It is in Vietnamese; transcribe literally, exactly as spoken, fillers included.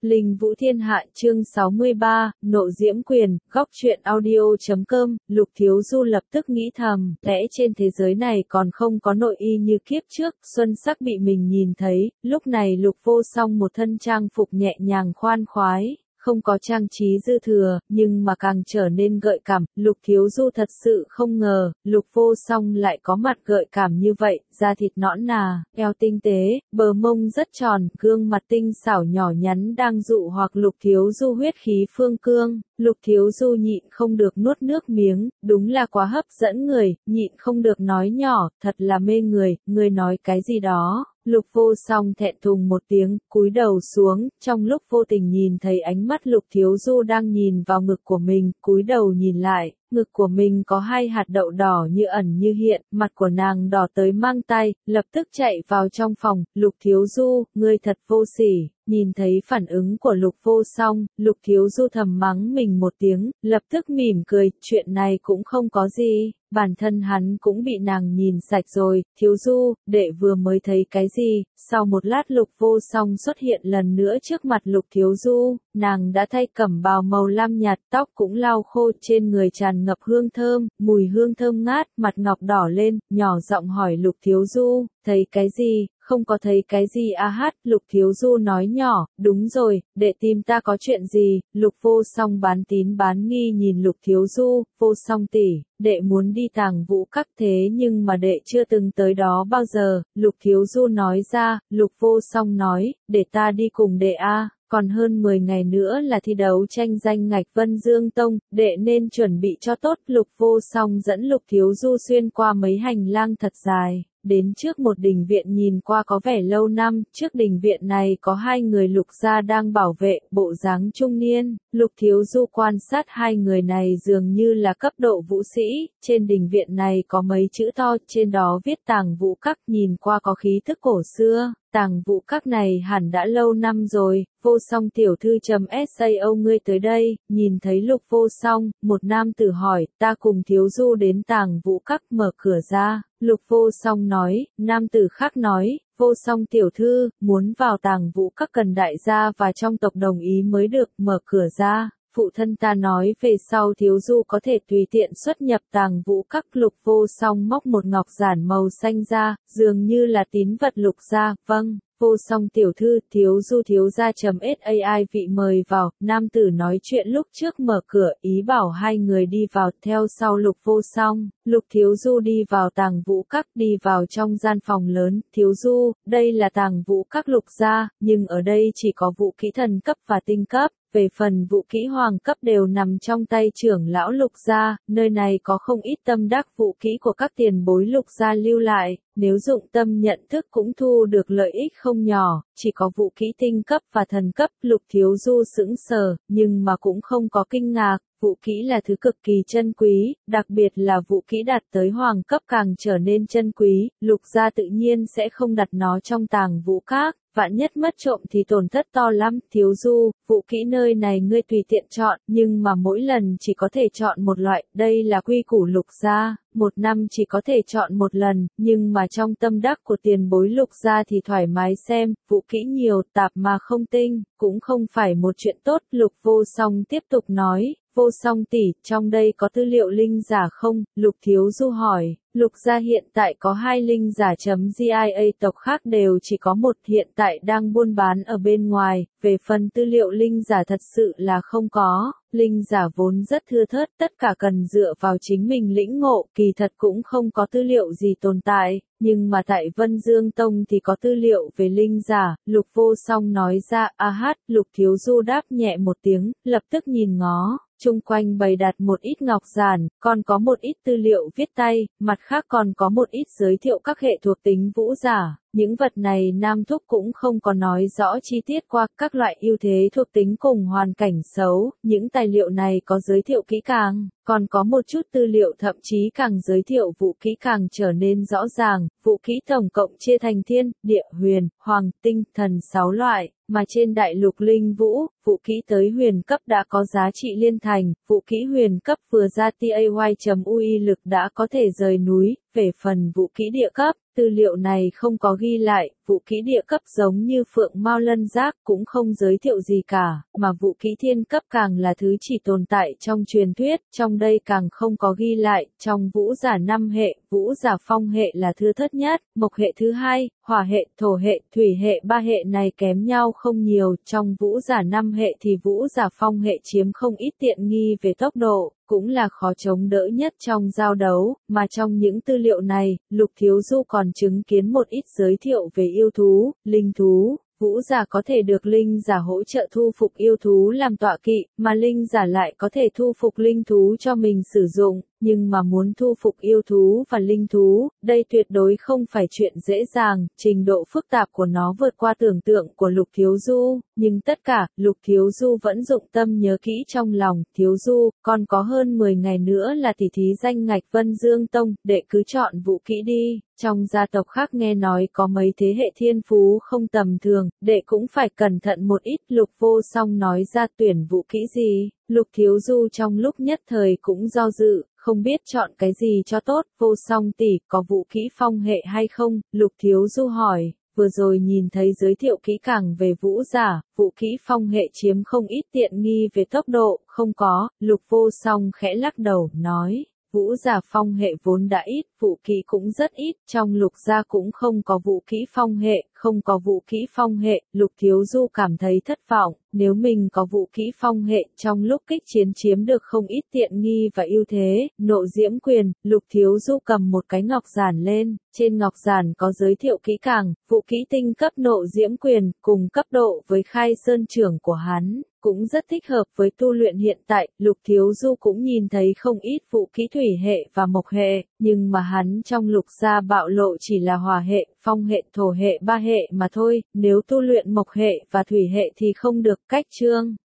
Linh Vũ Thiên Hạ chương sáu mươi ba, Nộ Diễm Quyền, góc truyện audio.com, Lục Thiếu Du lập tức nghĩ thầm, lẽ trên thế giới này còn không có nội y như kiếp trước, xuân sắc bị mình nhìn thấy, lúc này Lục Vô Song một thân trang phục nhẹ nhàng khoan khoái. Không có trang trí dư thừa, nhưng mà càng trở nên gợi cảm, Lục Thiếu Du thật sự không ngờ, Lục Vô Song lại có mặt gợi cảm như vậy, da thịt nõn nà, eo tinh tế, bờ mông rất tròn, gương mặt tinh xảo nhỏ nhắn đang dụ hoặc Lục Thiếu Du huyết khí phương cương. Lục Thiếu Du nhịn không được nuốt nước miếng, đúng là quá hấp dẫn người, nhịn không được nói nhỏ, thật là mê người, người nói cái gì đó. Lục Vô Song thẹn thùng một tiếng, cúi đầu xuống, trong lúc vô tình nhìn thấy ánh mắt Lục Thiếu Du đang nhìn vào ngực của mình, cúi đầu nhìn lại, ngực của mình có hai hạt đậu đỏ như ẩn như hiện, mặt của nàng đỏ tới mang tay, lập tức chạy vào trong phòng, Lục Thiếu Du, ngươi thật vô sỉ. Nhìn thấy phản ứng của Lục Vô Song, Lục Thiếu Du thầm mắng mình một tiếng, lập tức mỉm cười, chuyện này cũng không có gì, bản thân hắn cũng bị nàng nhìn sạch rồi, Thiếu Du, đệ vừa mới thấy cái gì, sau một lát Lục Vô Song xuất hiện lần nữa trước mặt Lục Thiếu Du, nàng đã thay cẩm bào màu lam nhạt, tóc cũng lau khô, trên người tràn ngập hương thơm, mùi hương thơm ngát, mặt ngọc đỏ lên, nhỏ giọng hỏi Lục Thiếu Du, thấy cái gì? Không có thấy cái gì a hát, Lục Thiếu Du nói nhỏ, đúng rồi, đệ tìm ta có chuyện gì, Lục Vô Song bán tín bán nghi nhìn Lục Thiếu Du, Vô Song tỷ, đệ muốn đi Tàng Vũ Các thế nhưng mà đệ chưa từng tới đó bao giờ, Lục Thiếu Du nói ra, Lục Vô Song nói, để ta đi cùng đệ a. Còn hơn mười ngày nữa là thi đấu tranh danh ngạch Vân Dương Tông, đệ nên chuẩn bị cho tốt. Lục Vô Song dẫn Lục Thiếu Du xuyên qua mấy hành lang thật dài, đến trước một đình viện nhìn qua có vẻ lâu năm, trước đình viện này có hai người Lục gia đang bảo vệ, bộ dáng trung niên. Lục Thiếu Du quan sát hai người này dường như là cấp độ vũ sĩ, trên đình viện này có mấy chữ to, trên đó viết Tàng Vũ Các, nhìn qua có khí thức cổ xưa. Tàng Vũ Các này hẳn đã lâu năm rồi. Vô Song tiểu thư chấm sao ngươi tới đây, nhìn thấy Lục Vô Song, một nam tử hỏi, ta cùng Thiếu Du đến Tàng Vũ Các, mở cửa ra. Lục Vô Song nói, nam tử khác nói, Vô Song tiểu thư, muốn vào Tàng Vũ Các cần đại gia và trong tộc đồng ý mới được, mở cửa ra. Phụ thân ta nói về sau Thiếu Du có thể tùy tiện xuất nhập Tàng Vũ Các. Lục Vô Song móc một ngọc giản màu xanh ra, dường như là tín vật Lục gia, vâng. Vô Song tiểu thư, Thiếu Du thiếu gia chấm sai vị mời vào, nam tử nói chuyện lúc trước mở cửa, ý bảo hai người đi vào, theo sau Lục Vô Song. Lục Thiếu Du đi vào Tàng Vũ Các, đi vào trong gian phòng lớn, Thiếu Du, đây là Tàng Vũ Các Lục gia, nhưng ở đây chỉ có vũ kỹ thần cấp và tinh cấp. Về phần vũ kỹ hoàng cấp đều nằm trong tay trưởng lão Lục gia, nơi này có không ít tâm đắc vũ kỹ của các tiền bối Lục gia lưu lại, nếu dụng tâm nhận thức cũng thu được lợi ích không nhỏ, chỉ có vũ kỹ tinh cấp và thần cấp. Lục Thiếu Du sững sờ, nhưng mà cũng không có kinh ngạc. Vũ kỹ là thứ cực kỳ chân quý, đặc biệt là vũ kỹ đạt tới hoàng cấp càng trở nên chân quý, Lục gia tự nhiên sẽ không đặt nó trong Tàng Vũ Các, vạn nhất mất trộm thì tổn thất to lắm. Thiếu Du, vũ kỹ nơi này ngươi tùy tiện chọn, nhưng mà mỗi lần chỉ có thể chọn một loại, đây là quy củ Lục gia, một năm chỉ có thể chọn một lần, nhưng mà trong tâm đắc của tiền bối Lục gia thì thoải mái xem, vũ kỹ nhiều tạp mà không tinh, cũng không phải một chuyện tốt. Lục Vô Song tiếp tục nói. Vô Song tỷ, trong đây có tư liệu linh giả không? Lục Thiếu Du hỏi. Lục gia hiện tại có hai linh giả chấm gia, tộc khác đều chỉ có một, hiện tại đang buôn bán ở bên ngoài, về phần tư liệu linh giả thật sự là không có, linh giả vốn rất thưa thớt, tất cả cần dựa vào chính mình lĩnh ngộ, kỳ thật cũng không có tư liệu gì tồn tại, nhưng mà tại Vân Dương Tông thì có tư liệu về linh giả. Lục Vô Song nói ra, a hát, Lục Thiếu Du đáp nhẹ một tiếng, lập tức nhìn ngó. Chung quanh bày đặt một ít ngọc giản, còn có một ít tư liệu viết tay, mặt khác còn có một ít giới thiệu các hệ thuộc tính vũ giả. Những vật này Nam Thúc cũng không có nói rõ chi tiết qua các loại ưu thế thuộc tính cùng hoàn cảnh xấu, những tài liệu này có giới thiệu kỹ càng, còn có một chút tư liệu thậm chí càng giới thiệu vũ kỹ càng trở nên rõ ràng. Vũ kỹ tổng cộng chia thành thiên, địa, huyền, hoàng, tinh, thần sáu loại, mà trên đại lục linh vũ, vũ kỹ tới huyền cấp đã có giá trị liên thành, vũ kỹ huyền cấp vừa ra tay.ui lực đã có thể rời núi. Về phần vũ kỹ địa cấp, tư liệu này không có ghi lại, vũ kỹ địa cấp giống như phượng mao lân giác cũng không giới thiệu gì cả, mà vũ kỹ thiên cấp càng là thứ chỉ tồn tại trong truyền thuyết, trong đây càng không có ghi lại, trong vũ giả năm hệ, vũ giả phong hệ là thứ thất nhất, mộc hệ thứ hai, hỏa hệ, thổ hệ, thủy hệ ba hệ này kém nhau không nhiều, trong vũ giả năm hệ thì vũ giả phong hệ chiếm không ít tiện nghi về tốc độ, cũng là khó chống đỡ nhất trong giao đấu, mà trong những tư liệu này, Lục Thiếu Du còn chứng kiến một ít giới thiệu về yêu thú, linh thú. Vũ giả có thể được linh giả hỗ trợ thu phục yêu thú làm tọa kỵ, mà linh giả lại có thể thu phục linh thú cho mình sử dụng, nhưng mà muốn thu phục yêu thú và linh thú, đây tuyệt đối không phải chuyện dễ dàng, trình độ phức tạp của nó vượt qua tưởng tượng của Lục Thiếu Du, nhưng tất cả, Lục Thiếu Du vẫn dụng tâm nhớ kỹ trong lòng, Thiếu Du, còn có hơn mười ngày nữa là tỷ thí danh ngạch Vân Dương Tông, đệ cứ chọn vũ kỹ đi. Trong gia tộc khác nghe nói có mấy thế hệ thiên phú không tầm thường, đệ cũng phải cẩn thận một ít. Lục Vô Song nói ra tuyển vũ kỹ gì, Lục Thiếu Du trong lúc nhất thời cũng do dự, không biết chọn cái gì cho tốt. Vô Song tỷ, có vũ kỹ phong hệ hay không? Lục Thiếu Du hỏi, vừa rồi nhìn thấy giới thiệu kỹ càng về vũ giả, vũ kỹ phong hệ chiếm không ít tiện nghi về tốc độ, không có. Lục Vô Song khẽ lắc đầu, nói. Vũ giả phong hệ vốn đã ít, vũ kỹ cũng rất ít, trong lục gia cũng không có vũ kỹ phong hệ, không có vũ kỹ phong hệ, Lục Thiếu Du cảm thấy thất vọng, nếu mình có vũ kỹ phong hệ, trong lúc kích chiến chiếm được không ít tiện nghi và ưu thế. Nộ Diễm Quyền, Lục Thiếu Du cầm một cái ngọc giản lên, trên ngọc giản có giới thiệu kỹ càng, vũ kỹ tinh cấp Nộ Diễm Quyền, cùng cấp độ với Khai Sơn trưởng của hắn. Cũng rất thích hợp với tu luyện hiện tại. Lục Thiếu Du cũng nhìn thấy không ít vũ kỹ thủy hệ và mộc hệ, nhưng mà hắn trong lục gia bạo lộ chỉ là hỏa hệ, phong hệ, thổ hệ ba hệ mà thôi, nếu tu luyện mộc hệ và thủy hệ thì không được. Cách chương